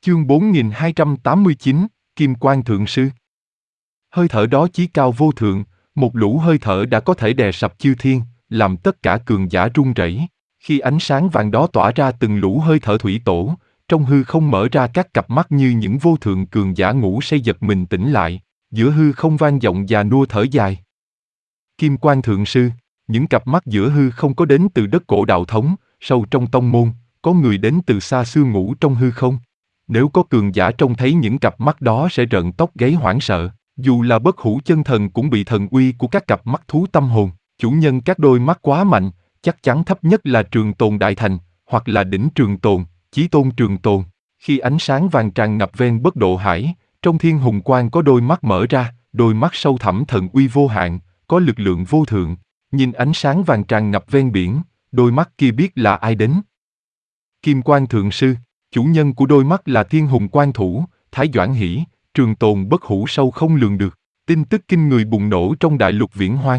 Chương 4289, Kim Quan Thượng Sư. Hơi thở đó chí cao vô thượng, một lũ hơi thở đã có thể đè sập chư thiên, làm tất cả cường giả run rẩy. Khi ánh sáng vàng đó tỏa ra từng lũ hơi thở thủy tổ, trong hư không mở ra các cặp mắt như những vô thượng cường giả ngủ say giật mình tỉnh lại, giữa hư không vang vọng già nua thở dài. Kim Quan Thượng Sư, những cặp mắt giữa hư không có đến từ đất cổ đạo thống, sâu trong tông môn, có người đến từ xa xưa ngủ trong hư không. Nếu có cường giả trông thấy những cặp mắt đó sẽ rợn tóc gáy hoảng sợ, dù là bất hủ chân thần cũng bị thần uy của các cặp mắt thú tâm hồn. Chủ nhân các đôi mắt quá mạnh, chắc chắn thấp nhất là Trường Tồn Đại Thành, hoặc là đỉnh Trường Tồn, Chí Tôn Trường Tồn. Khi ánh sáng vàng tràn ngập ven Bất Độ Hải, trong thiên hùng quang có đôi mắt mở ra, đôi mắt sâu thẳm thần uy vô hạn, có lực lượng vô thượng. Nhìn ánh sáng vàng tràn ngập ven biển, đôi mắt kia biết là ai đến. Kim Quan Thượng Sư, chủ nhân của đôi mắt là Thiên Hùng Quan Thủ, Thái Doãn Hỷ, Trường Tồn bất hủ sâu không lường được. Tin tức kinh người bùng nổ trong đại lục viễn hoang.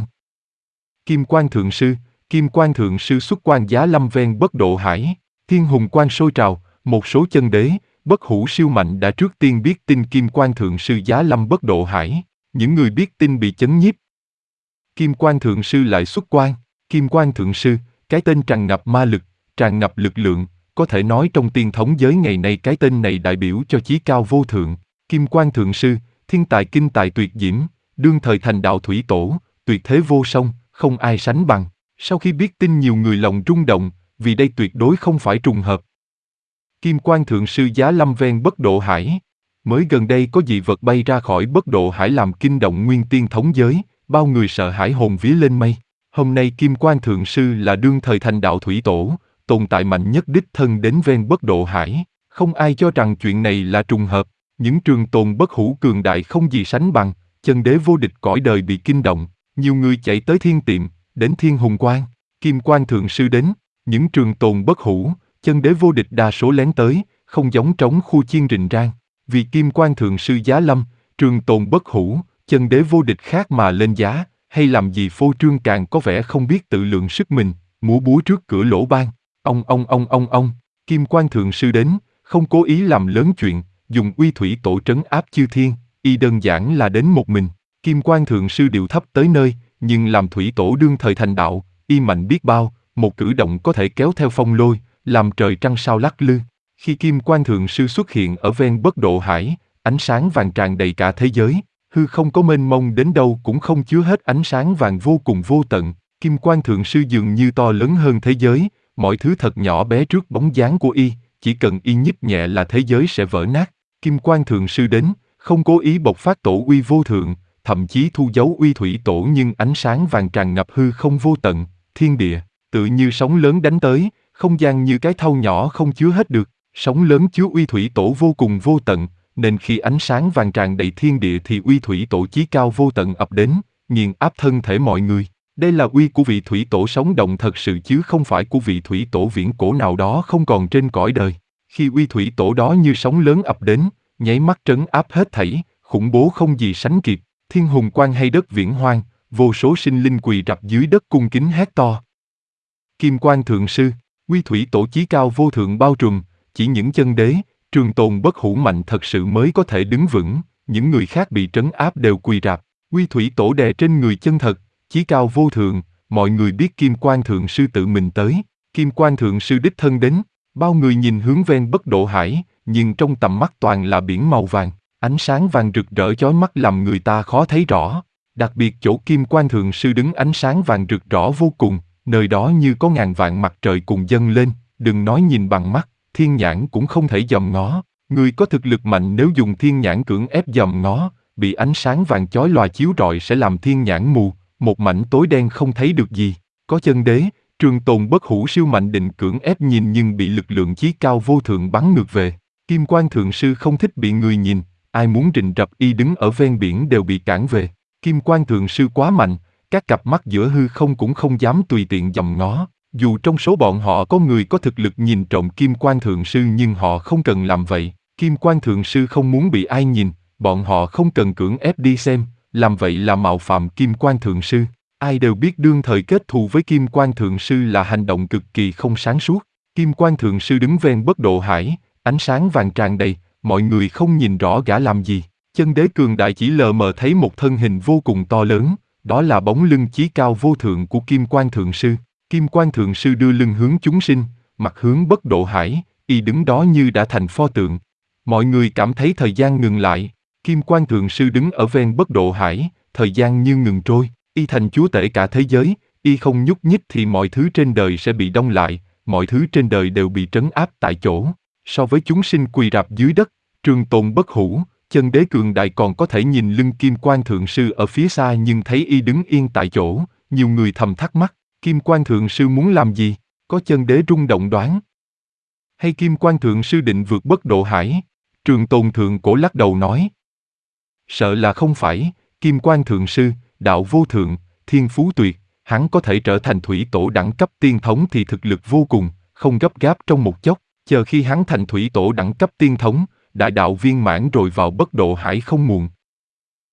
Kim Quan Thượng Sư, Kim Quan Thượng Sư xuất quan giá lâm ven Bất Độ Hải, Thiên Hùng Quan sôi trào, một số chân đế, bất hủ siêu mạnh đã trước tiên biết tin Kim Quan Thượng Sư giá lâm Bất Độ Hải, những người biết tin bị chấn nhiếp. Kim Quan Thượng Sư lại xuất quan, Kim Quan Thượng Sư, cái tên tràn ngập ma lực, tràn ngập lực lượng, có thể nói trong tiên thống giới ngày nay cái tên này đại biểu cho chí cao vô thượng. Kim Quan Thượng Sư, thiên tài kinh tài tuyệt diễm, đương thời thành đạo thủy tổ, tuyệt thế vô song, không ai sánh bằng. Sau khi biết tin nhiều người lòng rung động, vì đây tuyệt đối không phải trùng hợp. Kim Quan Thượng Sư giá lâm ven Bất Độ Hải. Mới gần đây có dị vật bay ra khỏi Bất Độ Hải làm kinh động nguyên tiên thống giới, bao người sợ hãi hồn vía lên mây. Hôm nay Kim Quan Thượng Sư là đương thời thành đạo thủy tổ, tồn tại mạnh nhất đích thân đến ven Bất Độ Hải. Không ai cho rằng chuyện này là trùng hợp. Những trường tồn bất hủ cường đại không gì sánh bằng, chân đế vô địch cõi đời bị kinh động. Nhiều người chạy tới thiên tiệm, đến Thiên Hùng Quan. Kim Quan Thượng Sư đến, những trường tồn bất hủ, chân đế vô địch đa số lén tới, không giống trống khu chiên rình rang. Vì Kim Quan Thượng Sư giá lâm, trường tồn bất hủ, chân đế vô địch khác mà lên giá, hay làm gì phô trương càng có vẻ không biết tự lượng sức mình, múa búa trước cửa lỗ ban. Ông, Kim Quan Thượng Sư đến, không cố ý làm lớn chuyện, dùng uy thủy tổ trấn áp chư thiên, y đơn giản là đến một mình. Kim Quan Thượng Sư điệu thấp tới nơi, nhưng làm thủy tổ đương thời thành đạo, y mạnh biết bao, một cử động có thể kéo theo phong lôi, làm trời trăng sao lắc lư. Khi Kim Quan Thượng Sư xuất hiện ở ven Bất Độ Hải, ánh sáng vàng tràn đầy cả thế giới, hư không có mênh mông đến đâu cũng không chứa hết ánh sáng vàng vô cùng vô tận. Kim Quan Thượng Sư dường như to lớn hơn thế giới, mọi thứ thật nhỏ bé trước bóng dáng của y, chỉ cần y nhích nhẹ là thế giới sẽ vỡ nát. Kim Quan Thượng Sư đến, không cố ý bộc phát tổ uy vô thượng, thậm chí thu giấu uy thủy tổ, nhưng ánh sáng vàng tràn ngập hư không vô tận, thiên địa, tự như sóng lớn đánh tới, không gian như cái thau nhỏ không chứa hết được. Sóng lớn chứa uy thủy tổ vô cùng vô tận, nên khi ánh sáng vàng tràn đầy thiên địa thì uy thủy tổ chí cao vô tận ập đến, nghiền áp thân thể mọi người. Đây là uy của vị thủy tổ sống động thật sự chứ không phải của vị thủy tổ viễn cổ nào đó không còn trên cõi đời. Khi uy thủy tổ đó như sóng lớn ập đến, nháy mắt trấn áp hết thảy, khủng bố không gì sánh kịp. Thiên Hùng Quan hay đất viễn hoang, vô số sinh linh quỳ rạp dưới đất cung kính hét to. Kim Quan Thượng Sư, uy thủy tổ chí cao vô thượng bao trùm, chỉ những chân đế, trường tồn bất hủ mạnh thật sự mới có thể đứng vững, những người khác bị trấn áp đều quỳ rạp. Uy thủy tổ đè trên người chân thật, chí cao vô thượng, mọi người biết Kim Quan Thượng Sư tự mình tới. Kim Quan Thượng Sư đích thân đến, bao người nhìn hướng ven Bất Độ Hải, nhưng trong tầm mắt toàn là biển màu vàng, ánh sáng vàng rực rỡ chói mắt làm người ta khó thấy rõ. Đặc biệt chỗ Kim Quan Thượng Sư đứng ánh sáng vàng rực rõ vô cùng, nơi đó như có ngàn vạn mặt trời cùng dâng lên, đừng nói nhìn bằng mắt, thiên nhãn cũng không thể dòm ngó. Người có thực lực mạnh nếu dùng thiên nhãn cưỡng ép dòm ngó, bị ánh sáng vàng chói lòa chiếu rọi sẽ làm thiên nhãn mù, một mảnh tối đen không thấy được gì. Có chân đế, trường tồn bất hủ siêu mạnh định cưỡng ép nhìn nhưng bị lực lượng chí cao vô thượng bắn ngược về. Kim Quan Thượng Sư không thích bị người nhìn, ai muốn rình rập y đứng ở ven biển đều bị cản về. Kim Quan Thượng Sư quá mạnh, các cặp mắt giữa hư không cũng không dám tùy tiện dòm ngó. Dù trong số bọn họ có người có thực lực nhìn trộm Kim Quan Thượng Sư nhưng họ không cần làm vậy. Kim Quan Thượng Sư không muốn bị ai nhìn, bọn họ không cần cưỡng ép đi xem, làm vậy là mạo phạm Kim Quan Thượng Sư. Ai đều biết đương thời kết thù với Kim Quan Thượng Sư là hành động cực kỳ không sáng suốt. Kim Quan Thượng Sư đứng ven Bất Độ Hải, ánh sáng vàng tràn đầy, mọi người không nhìn rõ gã làm gì. Chân đế cường đại chỉ lờ mờ thấy một thân hình vô cùng to lớn, đó là bóng lưng chí cao vô thượng của Kim Quan Thượng Sư. Kim Quan Thượng Sư đưa lưng hướng chúng sinh, mặt hướng Bất Độ Hải, y đứng đó như đã thành pho tượng. Mọi người cảm thấy thời gian ngừng lại. Kim Quan Thượng Sư đứng ở ven Bất Độ Hải, thời gian như ngừng trôi. Y thành chúa tể cả thế giới, y không nhúc nhích thì mọi thứ trên đời sẽ bị đông lại, mọi thứ trên đời đều bị trấn áp tại chỗ. So với chúng sinh quỳ rạp dưới đất, trường tồn bất hủ, chân đế cường đại còn có thể nhìn lưng Kim Quan Thượng Sư ở phía xa nhưng thấy y đứng yên tại chỗ, nhiều người thầm thắc mắc, Kim Quan Thượng Sư muốn làm gì? Có chân đế rung động đoán. Hay Kim Quan Thượng Sư định vượt Bất Độ Hải? Trường Tồn Thượng Cổ lắc đầu nói. Sợ là không phải, Kim Quan Thượng Sư, đạo vô thượng, thiên phú tuyệt, hắn có thể trở thành thủy tổ đẳng cấp tiên thống thì thực lực vô cùng, không gấp gáp trong một chốc, chờ khi hắn thành thủy tổ đẳng cấp tiên thống, đại đạo viên mãn rồi vào Bất Độ Hải không muộn.